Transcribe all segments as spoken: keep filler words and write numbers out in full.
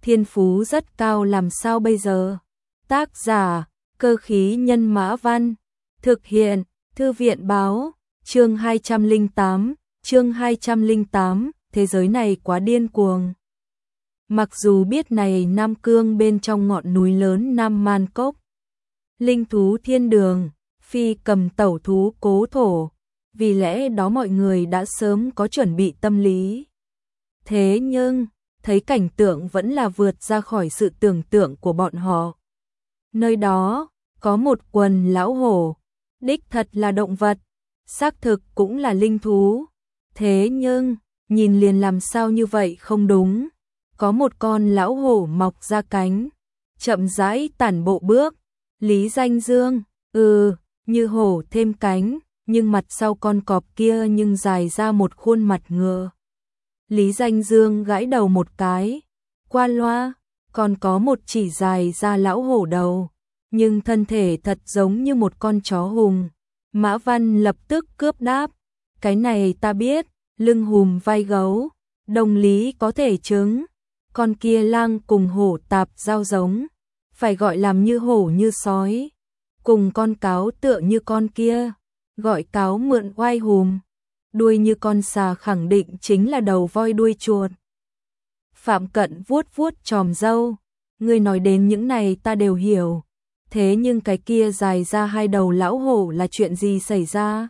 thiên phú rất cao làm sao bây giờ? Tác giả, Cơ khí nhân Mã Văn. Thực hiện, Thư viện báo, chương hai trăm lẻ tám, chương hai trăm lẻ tám, thế giới này quá điên cuồng. Mặc dù biết này Nam Cương bên trong ngọn núi lớn Nam Man Cốc, linh thú thiên đường, phi cầm tẩu thú cố thổ, vì lẽ đó mọi người đã sớm có chuẩn bị tâm lý. Thế nhưng, thấy cảnh tượng vẫn là vượt ra khỏi sự tưởng tượng của bọn họ. Nơi đó, có một quần lão hổ, đích thật là động vật, xác thực cũng là linh thú. Thế nhưng, nhìn liền làm sao như vậy không đúng. Có một con lão hổ mọc ra cánh, chậm rãi tản bộ bước. Lý Danh Dương, ừ, như hổ thêm cánh, nhưng mặt sau con cọp kia nhưng dài ra một khuôn mặt ngựa. Lý Danh Dương gãi đầu một cái, qua loa, còn có một chỉ dài ra lão hổ đầu, nhưng thân thể thật giống như một con chó hùng. Mã Văn lập tức cướp đáp, cái này ta biết, lưng hùm vai gấu, đồng lý có thể chứng, con kia lang cùng hổ tạp giao giống, phải gọi làm như hổ như sói, cùng con cáo tựa như con kia, gọi cáo mượn oai hùm, đuôi như con xà khẳng định chính là đầu voi đuôi chuột. Phạm Cận vuốt vuốt chòm râu, ngươi nói đến những này ta đều hiểu, thế nhưng cái kia dài ra hai đầu lão hổ là chuyện gì xảy ra?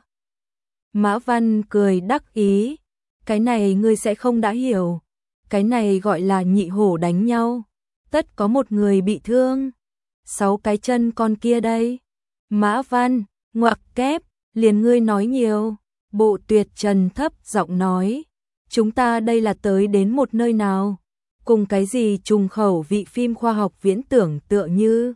Mã Văn cười đắc ý, cái này ngươi sẽ không đã hiểu, cái này gọi là nhị hổ đánh nhau, tất có một người bị thương, sáu cái chân con kia đây. Mã Văn, ngoặc kép, liền ngươi nói nhiều. Bộ Tuyệt Trần thấp giọng nói, chúng ta đây là tới đến một nơi nào, cùng cái gì trùng khẩu vị phim khoa học viễn tưởng tựa như.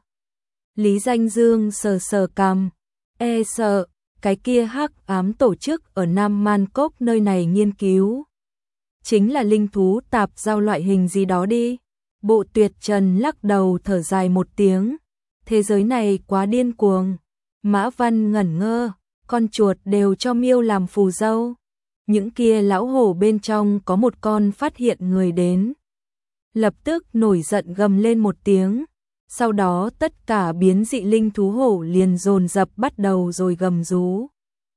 Lý Danh Dương sờ sờ cằm, e sợ, cái kia hắc ám tổ chức ở Nam Man Cốc nơi này nghiên cứu. Chính là linh thú tạp giao loại hình gì đó đi. Bộ Tuyệt Trần lắc đầu thở dài một tiếng, thế giới này quá điên cuồng. Mã Văn ngẩn ngơ, con chuột đều cho miêu làm phù dâu. Những kia lão hổ bên trong có một con phát hiện người đến, lập tức nổi giận gầm lên một tiếng. Sau đó tất cả biến dị linh thú hổ liền dồn dập bắt đầu rồi gầm rú,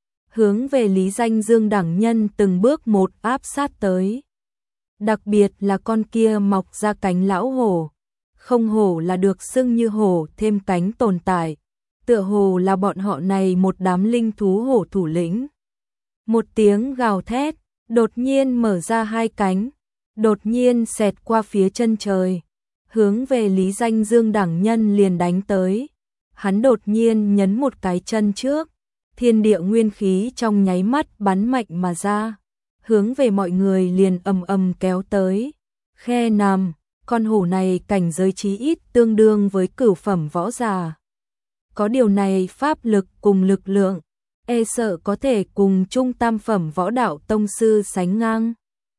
hướng về Lý Danh Dương đẳng nhân từng bước một áp sát tới. Đặc biệt là con kia mọc ra cánh lão hổ, không hổ là được xưng như hổ thêm cánh tồn tại, tựa hồ là bọn họ này một đám linh thú hổ thủ lĩnh. Một tiếng gào thét, đột nhiên mở ra hai cánh, đột nhiên xẹt qua phía chân trời, hướng về Lý Danh Dương đẳng nhân liền đánh tới. Hắn đột nhiên nhấn một cái chân trước, thiên địa nguyên khí trong nháy mắt bắn mạnh mà ra, hướng về mọi người liền ầm ầm kéo tới. Khe nằm, con hổ này cảnh giới chí ít tương đương với cửu phẩm võ giả. Có điều này pháp lực cùng lực lượng, e sợ có thể cùng trung tam phẩm võ đạo tông sư sánh ngang.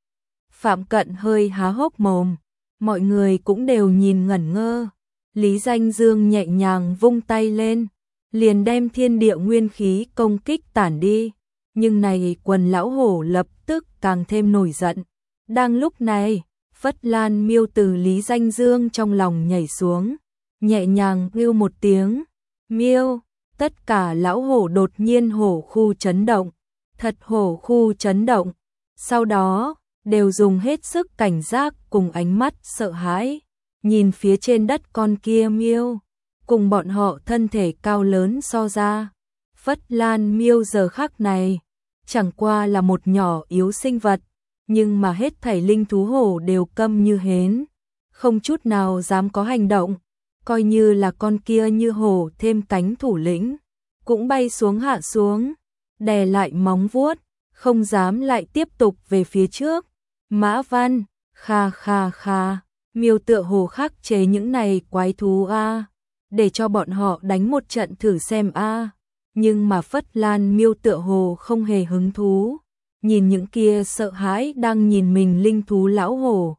Phạm Cận hơi há hốc mồm, mọi người cũng đều nhìn ngẩn ngơ. Lý Danh Dương nhẹ nhàng vung tay lên, liền đem thiên địa nguyên khí công kích tản đi. Nhưng này quần lão hổ lập tức càng thêm nổi giận. Đang lúc này, Phất Lan miêu từ Lý Danh Dương trong lòng nhảy xuống, nhẹ nhàng kêu một tiếng, miêu, tất cả lão hổ đột nhiên hổ khu chấn động, thật hổ khu chấn động, sau đó, đều dùng hết sức cảnh giác cùng ánh mắt sợ hãi, nhìn phía trên đất con kia miêu, cùng bọn họ thân thể cao lớn so ra. Phất Lan miêu giờ khắc này, chẳng qua là một nhỏ yếu sinh vật, nhưng mà hết thảy linh thú hổ đều câm như hến, không chút nào dám có hành động, coi như là con kia như hổ thêm cánh thủ lĩnh, cũng bay xuống hạ xuống, đè lại móng vuốt, không dám lại tiếp tục về phía trước. Mã Văn, kha kha kha, miêu tựa hồ khắc chế những này quái thú a, để cho bọn họ đánh một trận thử xem a. Nhưng mà Phất Lan miêu tựa hồ không hề hứng thú, nhìn những kia sợ hãi đang nhìn mình linh thú lão hổ.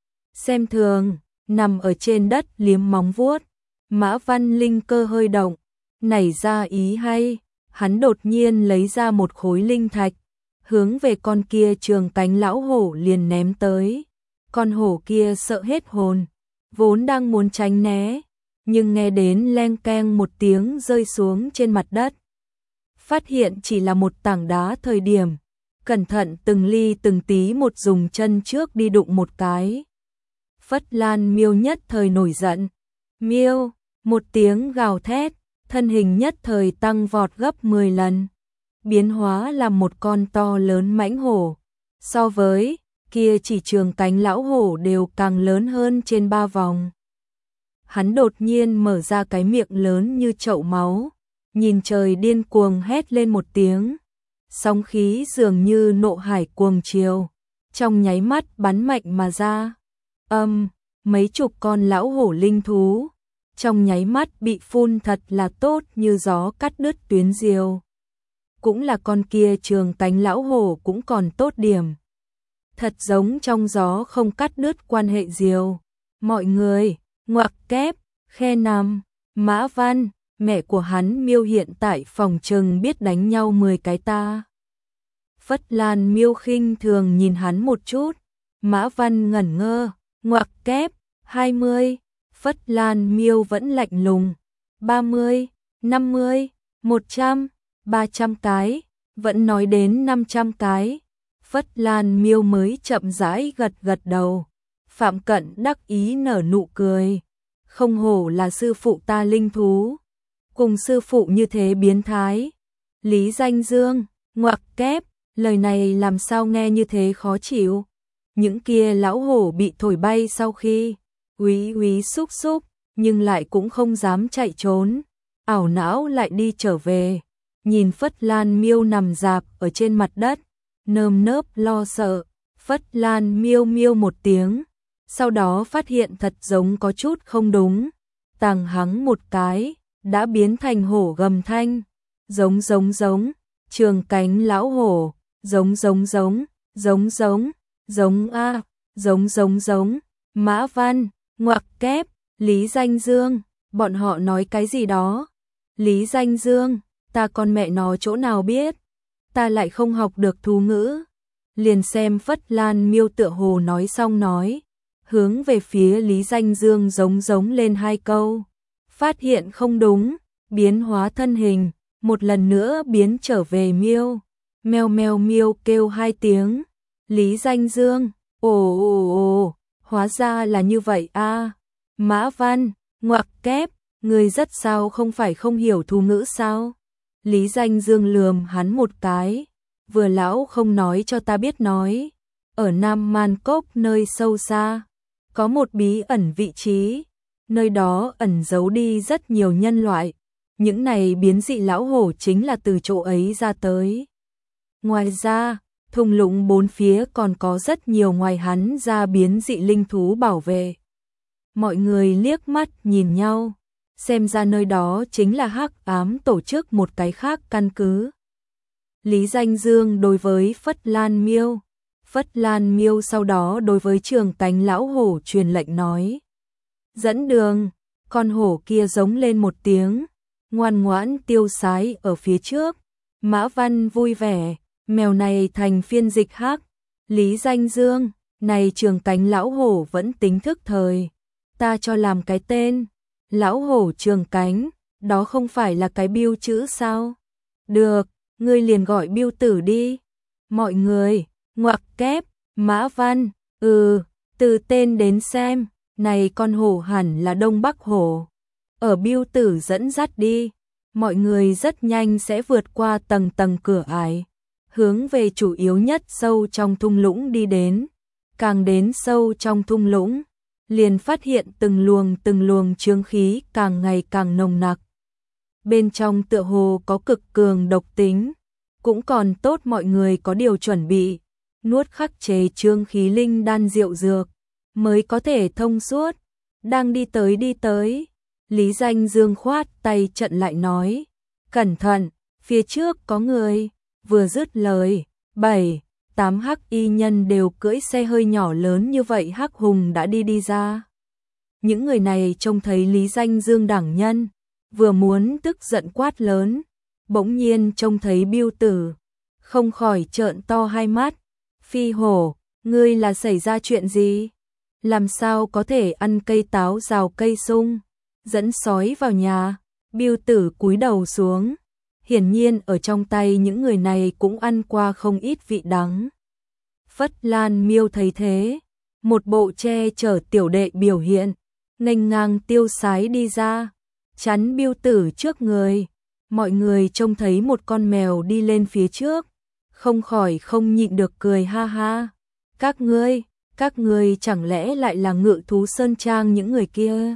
Xem thường, nằm ở trên đất liếm móng vuốt, Mã Văn linh cơ hơi động, nảy ra ý hay, hắn đột nhiên lấy ra một khối linh thạch, hướng về con kia trường cánh lão hổ liền ném tới. Con hổ kia sợ hết hồn, vốn đang muốn tránh né, nhưng nghe đến leng keng một tiếng rơi xuống trên mặt đất. Phát hiện chỉ là một tảng đá thời điểm, cẩn thận từng ly từng tí một dùng chân trước đi đụng một cái. Phất Lan Miêu nhất thời nổi giận. Miêu, một tiếng gào thét, thân hình nhất thời tăng vọt gấp mười lần, biến hóa làm một con to lớn mãnh hổ. So với kia chỉ trường cánh lão hổ đều càng lớn hơn trên ba vòng. Hắn đột nhiên mở ra cái miệng lớn như chậu máu, nhìn trời điên cuồng hét lên một tiếng. Sóng khí dường như nộ hải cuồng chiều, trong nháy mắt bắn mạnh mà ra. Âm, mấy chục con lão hổ linh thú, trong nháy mắt bị phun thật là tốt như gió cắt đứt tuyến diều. Cũng là con kia trường cánh lão hổ cũng còn tốt điểm. Thật giống trong gió không cắt đứt quan hệ diều. Mọi người, ngoặc kép, khe nằm, Mã Văn, mẹ của hắn Miêu hiện tại phòng trừng biết đánh nhau mười cái ta. Phất Lan Miêu khinh thường nhìn hắn một chút, Mã Văn ngẩn ngơ, ngoặc kép, hai mươi, Phất Lan Miêu vẫn lạnh lùng, ba mươi, năm mươi, một trăm, ba trăm cái, vẫn nói đến năm trăm cái. Phất Lan Miêu mới chậm rãi gật gật đầu. Phạm Cận đắc ý nở nụ cười. Không hổ là sư phụ ta linh thú. Cùng sư phụ như thế biến thái. Lý Danh Dương, ngoặc kép, lời này làm sao nghe như thế khó chịu. Những kia lão hổ bị thổi bay sau khi úy úy xúc xúc, nhưng lại cũng không dám chạy trốn. Ảo não lại đi trở về. Nhìn Phất Lan Miêu nằm rạp ở trên mặt đất, nơm nớp lo sợ. Phất Lan Miêu miêu một tiếng, sau đó phát hiện thật giống có chút không đúng, tàng hắng một cái, đã biến thành hổ gầm thanh, giống giống giống, trường cánh lão hổ, giống giống giống, giống giống, giống a, giống giống giống. Mã Văn, ngoặc kép, Lý Danh Dương, bọn họ nói cái gì đó? Lý Danh Dương, ta con mẹ nó chỗ nào biết, ta lại không học được thú ngữ. Liền xem Phất Lan Miêu tựa hồ nói xong nói, hướng về phía Lý Danh Dương giống giống lên hai câu. Phát hiện không đúng, biến hóa thân hình, một lần nữa biến trở về miêu. Meo meo miêu kêu hai tiếng. Lý Danh Dương, ồ ồ ồ, hóa ra là như vậy a. À. Mã Văn, ngoặc kép, người rất sao không phải không hiểu thú ngữ sao? Lý Danh Dương lườm hắn một cái, vừa lão không nói cho ta biết nói. Ở Nam Man Cốc nơi sâu xa, có một bí ẩn vị trí, nơi đó ẩn giấu đi rất nhiều nhân loại. Những này biến dị lão hổ chính là từ chỗ ấy ra tới. Ngoài ra, thung lũng bốn phía còn có rất nhiều ngoài hắn ra biến dị linh thú bảo vệ. Mọi người liếc mắt nhìn nhau, xem ra nơi đó chính là Hắc Ám tổ chức một cái khác căn cứ. Lý Danh Dương đối với Phất Lan Miêu, Phất Lan Miêu sau đó đối với trường cánh lão hổ truyền lệnh nói. Dẫn đường, con hổ kia giống lên một tiếng, ngoan ngoãn tiêu sái ở phía trước. Mã Văn vui vẻ, mèo này thành phiên dịch Hắc. Lý Danh Dương, này trường cánh lão hổ vẫn tính thức thời, ta cho làm cái tên, lão hổ trường cánh, đó không phải là cái biêu chữ sao? Được, ngươi liền gọi biêu tử đi. Mọi người, ngoặc kép, Mã Văn, ừ, từ tên đến xem, này con hổ hẳn là Đông Bắc hổ. Ở biêu tử dẫn dắt đi, mọi người rất nhanh sẽ vượt qua tầng tầng cửa ải, hướng về chủ yếu nhất sâu trong thung lũng đi đến. Càng đến sâu trong thung lũng, liền phát hiện từng luồng từng luồng chướng khí càng ngày càng nồng nặc. Bên trong tựa hồ có cực cường độc tính, cũng còn tốt mọi người có điều chuẩn bị, nuốt khắc chế chướng khí linh đan rượu dược, mới có thể thông suốt. Đang đi tới đi tới, Lý Danh Dương khoát tay trận lại nói, cẩn thận, phía trước có người. Vừa dứt lời, bảy, tám hắc y nhân đều cưỡi xe hơi nhỏ lớn như vậy hắc hùng đã đi đi ra. Những người này trông thấy Lý Danh Dương đẳng nhân, vừa muốn tức giận quát lớn, bỗng nhiên trông thấy biêu tử, không khỏi trợn to hai mắt. Phi hổ, ngươi là xảy ra chuyện gì? làm sao có thể ăn cây táo rào cây sung, dẫn sói vào nhà. Biêu Tử cúi đầu xuống, hiển nhiên ở trong tay những người này cũng ăn qua không ít vị đắng. Phất Lan Miêu thấy thế, một bộ che chở tiểu đệ biểu hiện, nghênh ngang tiêu sái đi ra, chắn Biêu Tử trước người. Mọi người trông thấy một con mèo đi lên phía trước, không khỏi không nhịn được cười ha ha. Các ngươi, các ngươi chẳng lẽ lại là Ngự Thú Sơn Trang những người kia?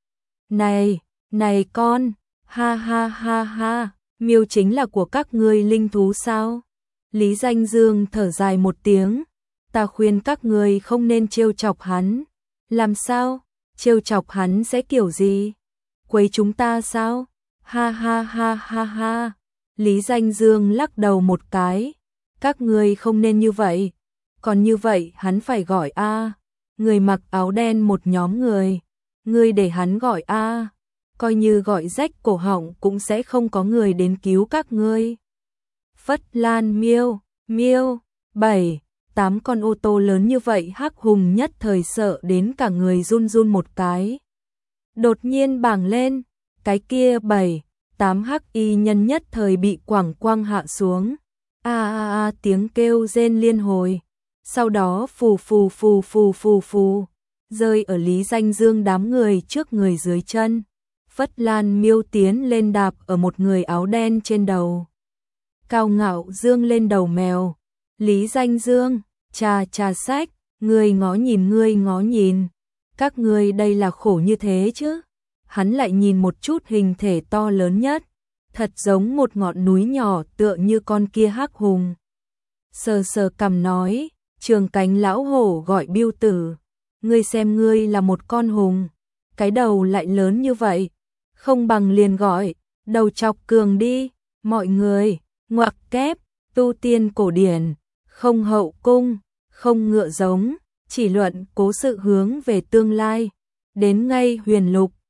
Này, này con, ha ha ha ha, miêu chính là của các ngươi linh thú sao? Lý Danh Dương thở dài một tiếng, ta khuyên các ngươi không nên trêu chọc hắn. Làm sao? Trêu chọc hắn sẽ kiểu gì? Quấy chúng ta sao? Ha ha ha ha ha. Lý Danh Dương lắc đầu một cái, các ngươi không nên như vậy. Còn như vậy hắn phải gọi a. Người mặc áo đen một nhóm người, ngươi để hắn gọi a, coi như gọi rách cổ họng cũng sẽ không có người đến cứu các ngươi. Phất Lan Miêu, Miêu, bảy, tám con ô tô lớn như vậy Hắc Hùng nhất thời sợ đến cả người run run một cái. Đột nhiên bảng lên, cái kia bảy, tám hắc y nhân nhất thời bị quẳng quăng hạ xuống. A a a tiếng kêu rên liên hồi. Sau đó phù phù phù phù phù phù, rơi ở Lý Danh Dương đám người trước người dưới chân. Phất Lan Miêu tiến lên đạp ở một người áo đen trên đầu, cao ngạo dương lên đầu mèo. Lý Danh Dương, trà trà sách, ngươi ngó nhìn ngươi ngó nhìn, các ngươi đây là khổ như thế chứ? Hắn lại nhìn một chút hình thể to lớn nhất, thật giống một ngọn núi nhỏ tựa như con kia Hắc Hùng. Sờ sờ cằm nói, Trường Cánh lão hổ gọi Biêu Tử, ngươi xem ngươi là một con hùng, cái đầu lại lớn như vậy, không bằng liền gọi đầu chọc cường đi. Mọi người, ngoặc kép, tu tiên cổ điển, không hậu cung, không ngựa giống, chỉ luận cố sự hướng về tương lai, đến ngay huyền lục.